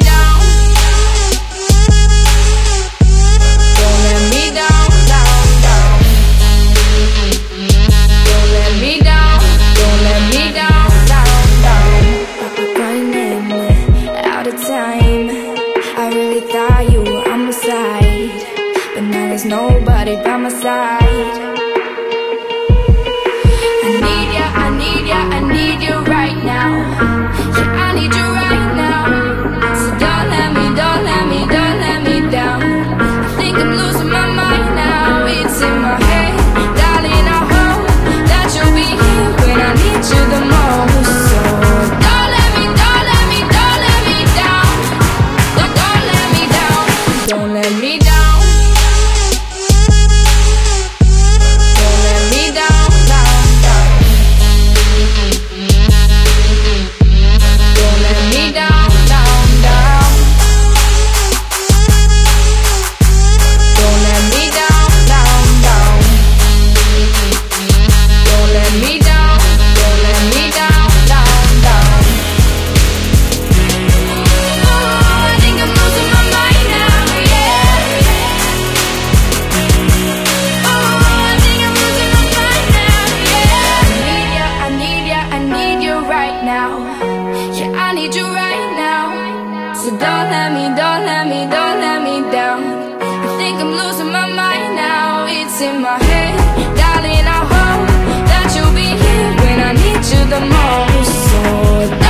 down. Don't let me down, down, down. Don't let me down, don't let me down, down, down. Running out of time. I really thought you were on my side, but now there's nobody by my side. I need ya, I need ya, I need you right now. Yeah, I need you right now. So don't let me, don't let me, don't let me down. I think I'm losing my mind now. It's in my head, darling, I hope that you'll be here when I need you the most. So don't let me, don't let me, don't let me down. Don't let me down. Don't let me down. Yeah, I need you right now. So don't let me, don't let me, don't let me down. I think I'm losing my mind now. It's in my head, darling, I hope that you'll be here when I need you the most. So